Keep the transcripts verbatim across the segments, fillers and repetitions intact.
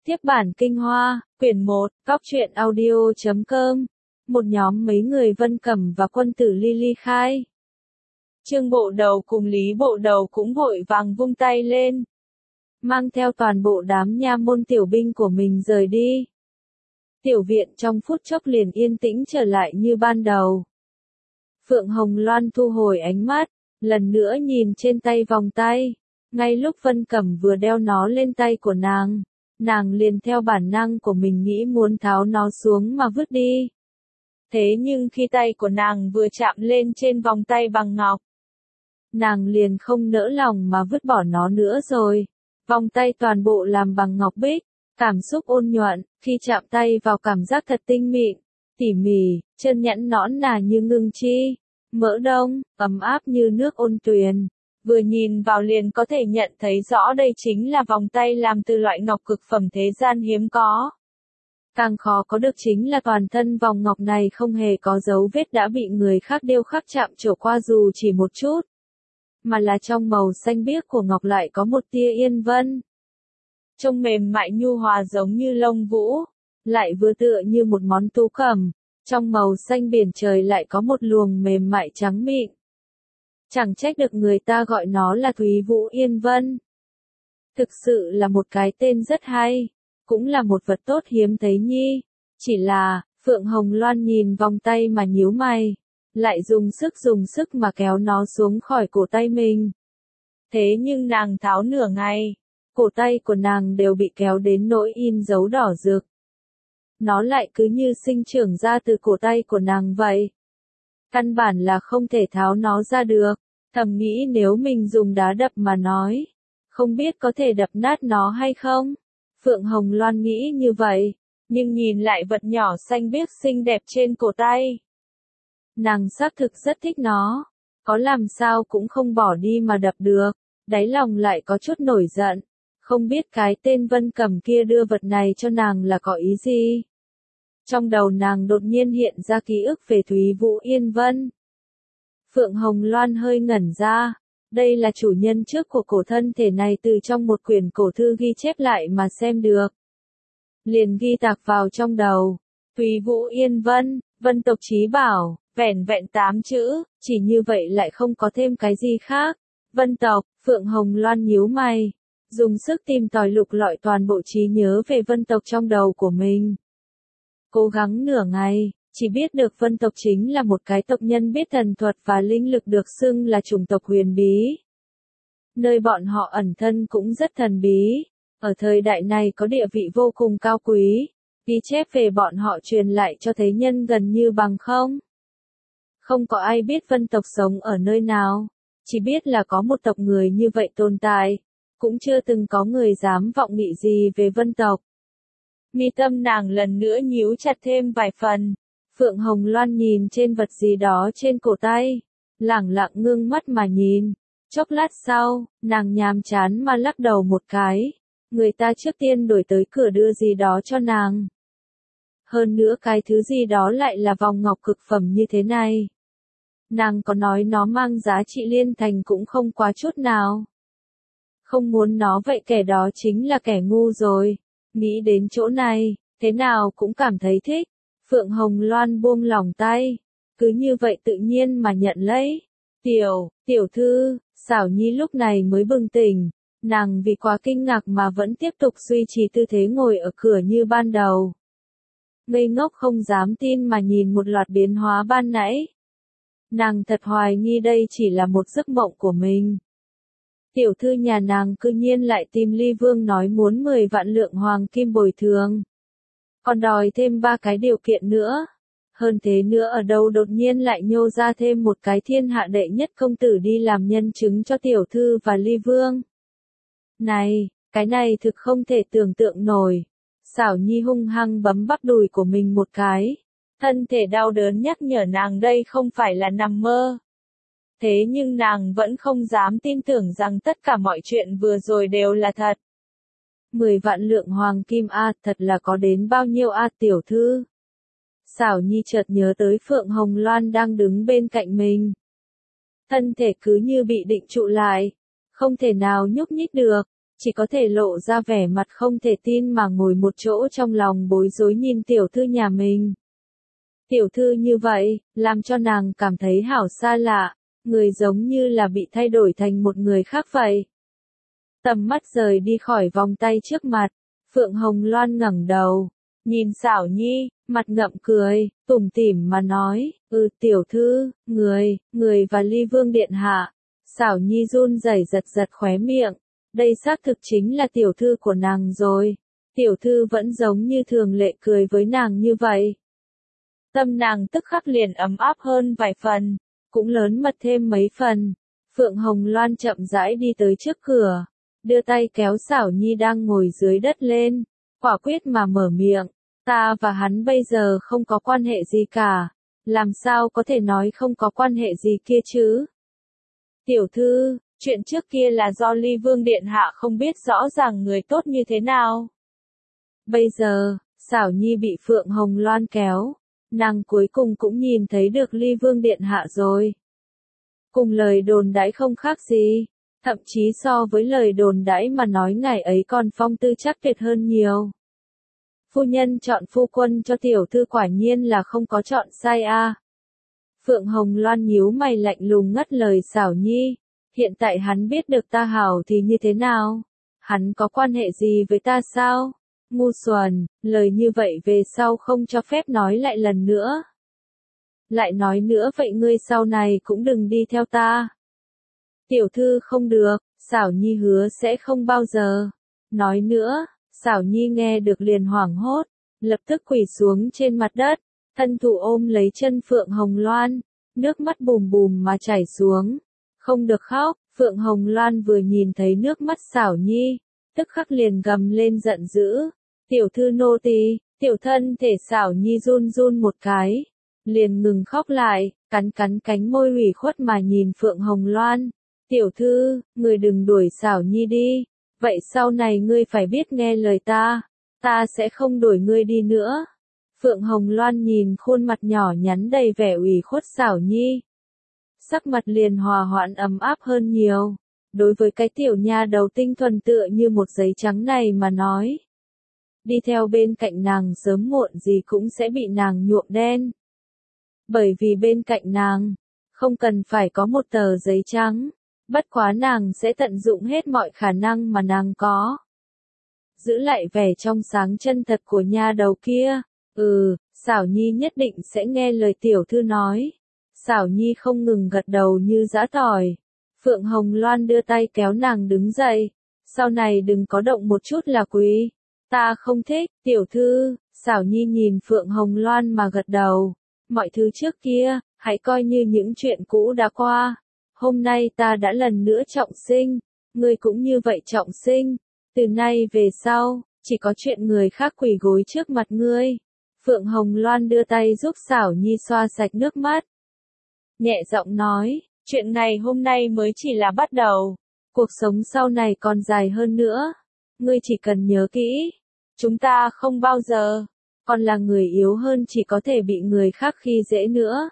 Tiếp bản kinh hoa, quyển một, góc truyện audio chấm com. Một nhóm mấy người Vân Cẩm và quân tử Ly ly khai. Trương Bộ Đầu cùng Lý Bộ Đầu cũng vội vàng vung tay lên, mang theo toàn bộ đám nha môn tiểu binh của mình rời đi. Tiểu viện trong phút chốc liền yên tĩnh trở lại như ban đầu. Phượng Hồng Loan thu hồi ánh mắt, lần nữa nhìn trên tay vòng tay. Ngay lúc Vân Cẩm vừa đeo nó lên tay của nàng, nàng liền theo bản năng của mình nghĩ muốn tháo nó xuống mà vứt đi. Thế nhưng khi tay của nàng vừa chạm lên trên vòng tay bằng ngọc, nàng liền không nỡ lòng mà vứt bỏ nó nữa rồi. Vòng tay toàn bộ làm bằng ngọc bích, cảm xúc ôn nhuận, khi chạm tay vào cảm giác thật tinh mịn, tỉ mỉ, chân nhẵn nõn nà như ngưng chi, mỡ đông, ấm áp như nước ôn tuyền. Vừa nhìn vào liền có thể nhận thấy rõ đây chính là vòng tay làm từ loại ngọc cực phẩm thế gian hiếm có. Càng khó có được chính là toàn thân vòng ngọc này không hề có dấu vết đã bị người khác điêu khắc chạm trổ qua dù chỉ một chút, mà là trong màu xanh biếc của ngọc lại có một tia yên vân. Trông mềm mại nhu hòa giống như lông vũ, lại vừa tựa như một món tú cẩm, trong màu xanh biển trời lại có một luồng mềm mại trắng mịn. Chẳng trách được người ta gọi nó là Thúy Vũ Yên Vân. Thực sự là một cái tên rất hay, cũng là một vật tốt hiếm thấy nhi. Chỉ là, Phượng Hồng Loan nhìn vòng tay mà nhíu mày, lại dùng sức dùng sức mà kéo nó xuống khỏi cổ tay mình. Thế nhưng nàng tháo nửa ngày, cổ tay của nàng đều bị kéo đến nỗi in dấu đỏ rực. Nó lại cứ như sinh trưởng ra từ cổ tay của nàng vậy. Căn bản là không thể tháo nó ra được. Thầm nghĩ nếu mình dùng đá đập mà nói, không biết có thể đập nát nó hay không? Phượng Hồng Loan nghĩ như vậy, nhưng nhìn lại vật nhỏ xanh biếc xinh đẹp trên cổ tay. Nàng xác thực rất thích nó, có làm sao cũng không bỏ đi mà đập được, đáy lòng lại có chút nổi giận, không biết cái tên Vân Cẩm kia đưa vật này cho nàng là có ý gì. Trong đầu nàng đột nhiên hiện ra ký ức về Thúy Vũ Yên Vân. Phượng Hồng Loan hơi ngẩn ra, đây là chủ nhân trước của cổ thân thể này từ trong một quyển cổ thư ghi chép lại mà xem được. Liền ghi tạc vào trong đầu, Thúy Vũ Yên Vân, Vân tộc chí bảo, vẻn vẹn tám chữ, chỉ như vậy lại không có thêm cái gì khác. Vân tộc, Phượng Hồng Loan nhíu mày, dùng sức tìm tòi lục lọi toàn bộ trí nhớ về vân tộc trong đầu của mình. Cố gắng nửa ngày, chỉ biết được vân tộc chính là một cái tộc nhân biết thần thuật và linh lực được xưng là chủng tộc huyền bí. Nơi bọn họ ẩn thân cũng rất thần bí, ở thời đại này có địa vị vô cùng cao quý, ghi chép về bọn họ truyền lại cho thế nhân gần như bằng không. Không có ai biết vân tộc sống ở nơi nào, chỉ biết là có một tộc người như vậy tồn tại, cũng chưa từng có người dám vọng nghị gì về vân tộc. Mi tâm nàng lần nữa nhíu chặt thêm vài phần. Phượng Hồng Loan nhìn trên vật gì đó trên cổ tay, lẳng lặng ngưng mắt mà nhìn. Chốc lát sau, nàng nhàm chán mà lắc đầu một cái. Người ta trước tiên đổi tới cửa đưa gì đó cho nàng. Hơn nữa cái thứ gì đó lại là vòng ngọc cực phẩm như thế này. Nàng có nói nó mang giá trị liên thành cũng không quá chút nào. Không muốn nó vậy kẻ đó chính là kẻ ngu rồi. Nghĩ đến chỗ này, thế nào cũng cảm thấy thích. Phượng Hồng Loan buông lỏng tay, cứ như vậy tự nhiên mà nhận lấy. Tiểu, tiểu thư, Xảo Nhi lúc này mới bừng tỉnh, nàng vì quá kinh ngạc mà vẫn tiếp tục duy trì tư thế ngồi ở cửa như ban đầu. Ngây ngốc không dám tin mà nhìn một loạt biến hóa ban nãy. Nàng thật hoài nghi đây chỉ là một giấc mộng của mình. Tiểu thư nhà nàng cư nhiên lại tìm Ly Vương nói muốn mười vạn lượng hoàng kim bồi thường. Còn đòi thêm ba cái điều kiện nữa. Hơn thế nữa ở đâu đột nhiên lại nhô ra thêm một cái thiên hạ đệ nhất công tử đi làm nhân chứng cho tiểu thư và Ly Vương. Này, cái này thực không thể tưởng tượng nổi. Xảo Nhi hung hăng bấm bắp đùi của mình một cái. Thân thể đau đớn nhắc nhở nàng đây không phải là nằm mơ. Thế nhưng nàng vẫn không dám tin tưởng rằng tất cả mọi chuyện vừa rồi đều là thật. Mười vạn lượng hoàng kim a, thật là có đến bao nhiêu a tiểu thư? Xảo Nhi chợt nhớ tới Phượng Hồng Loan đang đứng bên cạnh mình. Thân thể cứ như bị định trụ lại, không thể nào nhúc nhích được, chỉ có thể lộ ra vẻ mặt không thể tin mà ngồi một chỗ trong lòng bối rối nhìn tiểu thư nhà mình. Tiểu thư như vậy, làm cho nàng cảm thấy hảo xa lạ, người giống như là bị thay đổi thành một người khác vậy. Tầm mắt rời đi khỏi vòng tay trước mặt, Phượng Hồng Loan ngẩng đầu, nhìn Xảo Nhi, mặt ngậm cười, tủm tỉm mà nói, ừ tiểu thư, người, người và Ly Vương Điện Hạ. Xảo Nhi run rẩy giật giật khóe miệng, đây xác thực chính là tiểu thư của nàng rồi. Tiểu thư vẫn giống như thường lệ cười với nàng như vậy. Tâm nàng tức khắc liền ấm áp hơn vài phần, cũng lớn mật thêm mấy phần. Phượng Hồng Loan chậm rãi đi tới trước cửa, đưa tay kéo Xảo Nhi đang ngồi dưới đất lên, quả quyết mà mở miệng, ta và hắn bây giờ không có quan hệ gì cả, làm sao có thể nói không có quan hệ gì kia chứ? Tiểu thư, chuyện trước kia là do Ly Vương Điện Hạ không biết rõ ràng người tốt như thế nào. Bây giờ, Xảo Nhi bị Phượng Hồng Loan kéo, nàng cuối cùng cũng nhìn thấy được Ly Vương Điện Hạ rồi. Cùng lời đồn đãi không khác gì, thậm chí so với lời đồn đãi mà nói ngày ấy còn phong tư chắc tuyệt hơn nhiều. Phu nhân chọn phu quân cho tiểu thư quả nhiên là không có chọn sai a. À. Phượng Hồng Loan nhíu mày lạnh lùng ngắt lời Xảo Nhi, hiện tại hắn biết được ta hảo thì như thế nào? Hắn có quan hệ gì với ta sao? Ngu xuẩn, lời như vậy về sau không cho phép nói lại lần nữa. Lại nói nữa vậy ngươi sau này cũng đừng đi theo ta. Tiểu thư không được, Xảo Nhi hứa sẽ không bao giờ. Nói nữa, Xảo Nhi nghe được liền hoảng hốt, lập tức quỳ xuống trên mặt đất, thân thủ ôm lấy chân Phượng Hồng Loan, nước mắt bùm bùm mà chảy xuống. Không được khóc, Phượng Hồng Loan vừa nhìn thấy nước mắt Xảo Nhi, tức khắc liền gầm lên giận dữ. Tiểu thư nô tỳ, tiểu thân thể Xảo Nhi run run một cái, liền ngừng khóc lại, cắn cắn cánh môi ủy khuất mà nhìn Phượng Hồng Loan. Tiểu thư, người đừng đuổi Xảo Nhi đi, vậy sau này ngươi phải biết nghe lời ta, ta sẽ không đuổi ngươi đi nữa. Phượng Hồng Loan nhìn khuôn mặt nhỏ nhắn đầy vẻ ủy khuất Xảo Nhi, sắc mặt liền hòa hoãn ấm áp hơn nhiều. Đối với cái tiểu nha đầu tinh thuần tựa như một giấy trắng này mà nói, đi theo bên cạnh nàng sớm muộn gì cũng sẽ bị nàng nhuộm đen. Bởi vì bên cạnh nàng, không cần phải có một tờ giấy trắng, bất quá nàng sẽ tận dụng hết mọi khả năng mà nàng có. Giữ lại vẻ trong sáng chân thật của nha đầu kia, ừ, Xảo Nhi nhất định sẽ nghe lời tiểu thư nói. Xảo Nhi không ngừng gật đầu như giã tỏi. Phượng Hồng Loan đưa tay kéo nàng đứng dậy, sau này đừng có động một chút là quý. Ta không thích, tiểu thư. Xảo Nhi nhìn Phượng Hồng Loan mà gật đầu. Mọi thứ trước kia, hãy coi như những chuyện cũ đã qua. Hôm nay ta đã lần nữa trọng sinh, ngươi cũng như vậy trọng sinh. Từ nay về sau, chỉ có chuyện người khác quỳ gối trước mặt ngươi. Phượng Hồng Loan đưa tay giúp Xảo Nhi xoa sạch nước mắt. Nhẹ giọng nói, chuyện này hôm nay mới chỉ là bắt đầu. Cuộc sống sau này còn dài hơn nữa. Ngươi chỉ cần nhớ kỹ, chúng ta không bao giờ còn là người yếu hơn chỉ có thể bị người khác khi dễ nữa.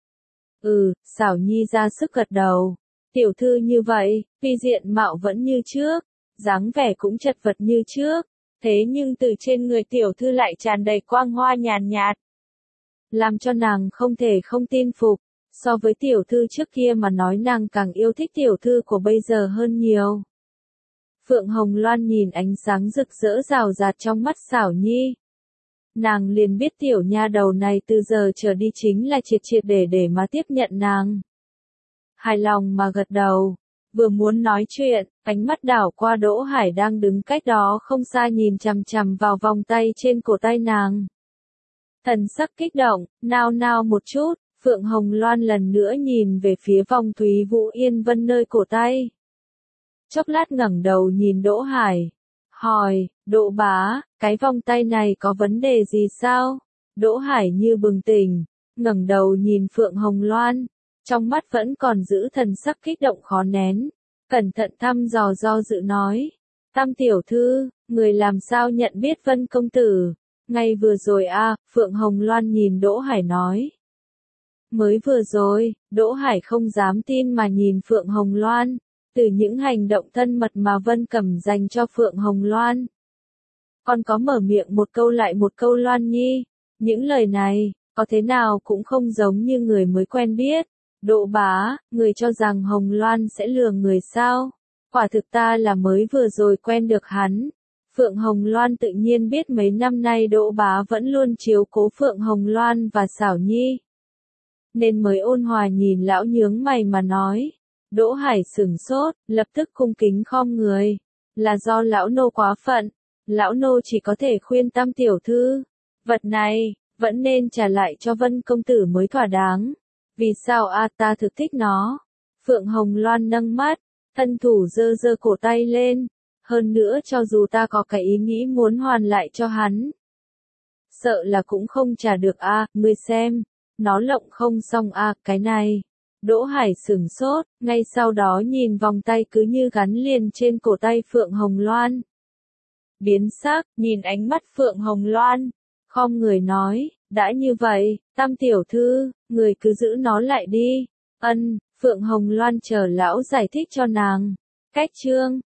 Ừ, Xảo Nhi ra sức gật đầu. Tiểu thư như vậy, tuy diện mạo vẫn như trước, dáng vẻ cũng chật vật như trước, thế nhưng từ trên người tiểu thư lại tràn đầy quang hoa nhàn nhạt, làm cho nàng không thể không tin phục. So với tiểu thư trước kia mà nói nàng càng yêu thích tiểu thư của bây giờ hơn nhiều. Phượng Hồng Loan nhìn ánh sáng rực rỡ rào rạt trong mắt Xảo Nhi. Nàng liền biết tiểu nha đầu này từ giờ trở đi chính là triệt triệt để để mà tiếp nhận nàng. Hài lòng mà gật đầu, vừa muốn nói chuyện, ánh mắt đảo qua Đỗ Hải đang đứng cách đó không xa nhìn chằm chằm vào vòng tay trên cổ tay nàng. Thần sắc kích động, nao nao một chút, Phượng Hồng Loan lần nữa nhìn về phía vòng Thúy Vũ Yên Vân nơi cổ tay. Chốc lát ngẩng đầu nhìn Đỗ Hải, hỏi, Đỗ bá, cái vòng tay này có vấn đề gì sao? Đỗ Hải như bừng tỉnh, ngẩng đầu nhìn Phượng Hồng Loan, trong mắt vẫn còn giữ thần sắc kích động khó nén, cẩn thận thăm dò do dự nói, Tam tiểu thư, người làm sao nhận biết Vân công tử? Ngay vừa rồi a, à, Phượng Hồng Loan nhìn Đỗ Hải nói. Mới vừa rồi, Đỗ Hải không dám tin mà nhìn Phượng Hồng Loan, Từ những hành động thân mật mà Vân Cẩm dành cho Phượng Hồng Loan. Còn có mở miệng một câu lại một câu Loan Nhi. Những lời này, có thế nào cũng không giống như người mới quen biết. Đỗ bá, người cho rằng Hồng Loan sẽ lừa người sao? Quả thực ta là mới vừa rồi quen được hắn. Phượng Hồng Loan tự nhiên biết mấy năm nay Đỗ bá vẫn luôn chiếu cố Phượng Hồng Loan và Xảo Nhi. Nên mới ôn hòa nhìn lão nhướng mày mà nói. Đỗ Hải sửng sốt, lập tức cung kính khom người. Là do lão nô quá phận. Lão nô chỉ có thể khuyên Tam tiểu thư. Vật này, vẫn nên trả lại cho Vân công tử mới thỏa đáng. Vì sao a ta thực thích nó? Phượng Hồng Loan nâng mắt, thân thủ giơ giơ cổ tay lên. Hơn nữa cho dù ta có cái ý nghĩ muốn hoàn lại cho hắn. Sợ là cũng không trả được a à, ngươi xem. Nó lộng không xong a à, cái này. Đỗ Hải sửng sốt, ngay sau đó nhìn vòng tay cứ như gắn liền trên cổ tay Phượng Hồng Loan. Biến sắc, nhìn ánh mắt Phượng Hồng Loan. Khom người nói, đã như vậy, Tam tiểu thư, người cứ giữ nó lại đi. Ân, Phượng Hồng Loan chờ lão giải thích cho nàng. Cách chương